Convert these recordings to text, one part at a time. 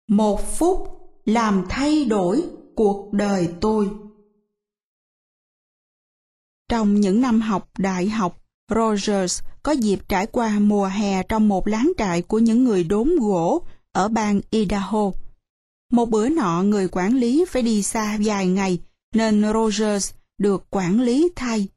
1 phút làm thay đổi cuộc đời tôi. Trong những năm học đại học, Rogers có dịp trải qua mùa hè trong một láng trại của những người đốn gỗ ở bang Idaho. Một bữa nọ, người quản lý phải đi xa vài ngày, nên Rogers được quản lý thay.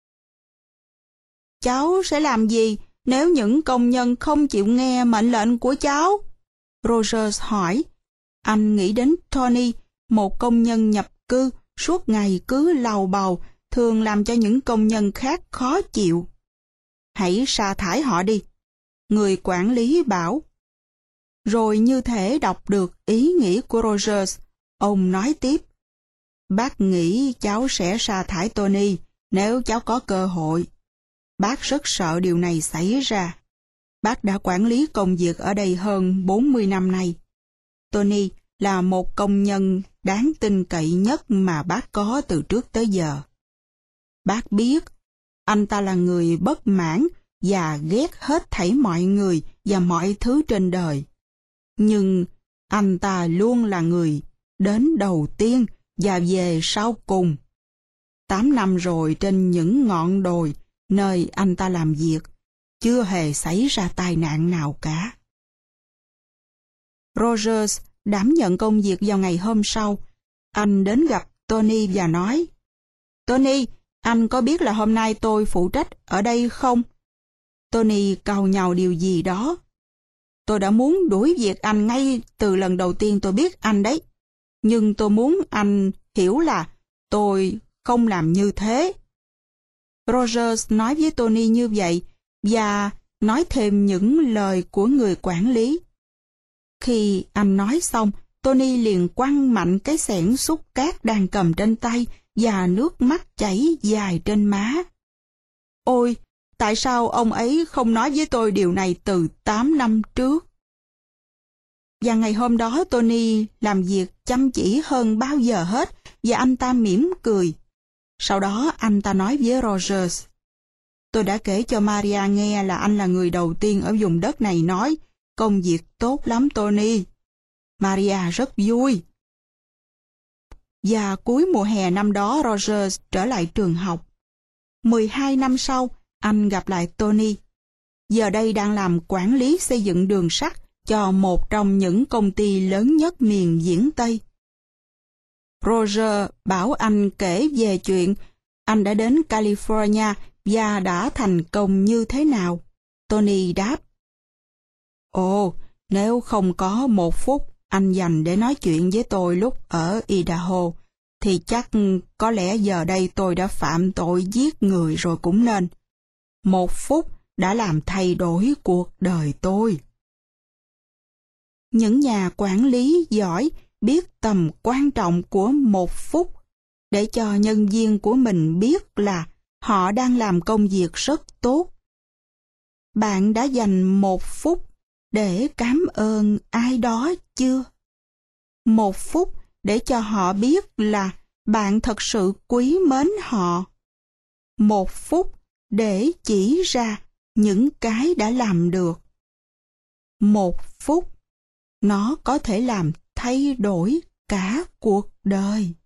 Cháu sẽ làm gì nếu những công nhân không chịu nghe mệnh lệnh của cháu? Rogers hỏi. Anh nghĩ đến Tony, một công nhân nhập cư, suốt ngày cứ lầu bầu, thường làm cho những công nhân khác khó chịu. Hãy sa thải họ đi, người quản lý bảo. Rồi như thể đọc được ý nghĩ của Rogers, ông nói tiếp. Bác nghĩ cháu sẽ sa thải Tony nếu cháu có cơ hội. Bác rất sợ điều này xảy ra. Bác đã quản lý công việc ở đây hơn 40 năm nay. Tony là một công nhân đáng tin cậy nhất mà bác có từ trước tới giờ. Bác biết, anh ta là người bất mãn và ghét hết thảy mọi người và mọi thứ trên đời. Nhưng anh ta luôn là người đến đầu tiên và về sau cùng. 8 năm rồi trên những ngọn đồi nơi anh ta làm việc, chưa hề xảy ra tai nạn nào cả. Rogers đảm nhận công việc vào ngày hôm sau. Anh đến gặp Tony và nói, Tony, anh có biết là hôm nay tôi phụ trách ở đây không? Tony cau nhàu điều gì đó. Tôi đã muốn đuổi việc anh ngay từ lần đầu tiên tôi biết anh đấy. Nhưng tôi muốn anh hiểu là tôi không làm như thế. Rogers nói với Tony như vậy và nói thêm những lời của người quản lý. Khi anh nói xong, Tony liền quăng mạnh cái xẻng xúc cát đang cầm trên tay và nước mắt chảy dài trên má. Ôi, tại sao ông ấy không nói với tôi điều này từ 8 năm trước? Và ngày hôm đó Tony làm việc chăm chỉ hơn bao giờ hết và anh ta mỉm cười. Sau đó anh ta nói với Rogers, tôi đã kể cho Maria nghe là anh là người đầu tiên ở vùng đất này nói, công việc tốt lắm Tony. Maria rất vui. Và cuối mùa hè năm đó Rogers trở lại trường học. 12 năm sau, anh gặp lại Tony. Giờ đây đang làm quản lý xây dựng đường sắt cho một trong những công ty lớn nhất miền Viễn Tây. Roger bảo anh kể về chuyện anh đã đến California và đã thành công như thế nào. Tony đáp, ồ, nếu không có 1 phút anh dành để nói chuyện với tôi lúc ở Idaho, thì chắc có lẽ giờ đây tôi đã phạm tội giết người rồi cũng nên. 1 phút đã làm thay đổi cuộc đời tôi. Những nhà quản lý giỏi biết tầm quan trọng của 1 phút để cho nhân viên của mình biết là họ đang làm công việc rất tốt. Bạn đã dành 1 phút để cảm ơn ai đó chưa? 1 phút để cho họ biết là bạn thật sự quý mến họ. 1 phút để chỉ ra những cái đã làm được. 1 phút, nó có thể làm thay đổi cả cuộc đời.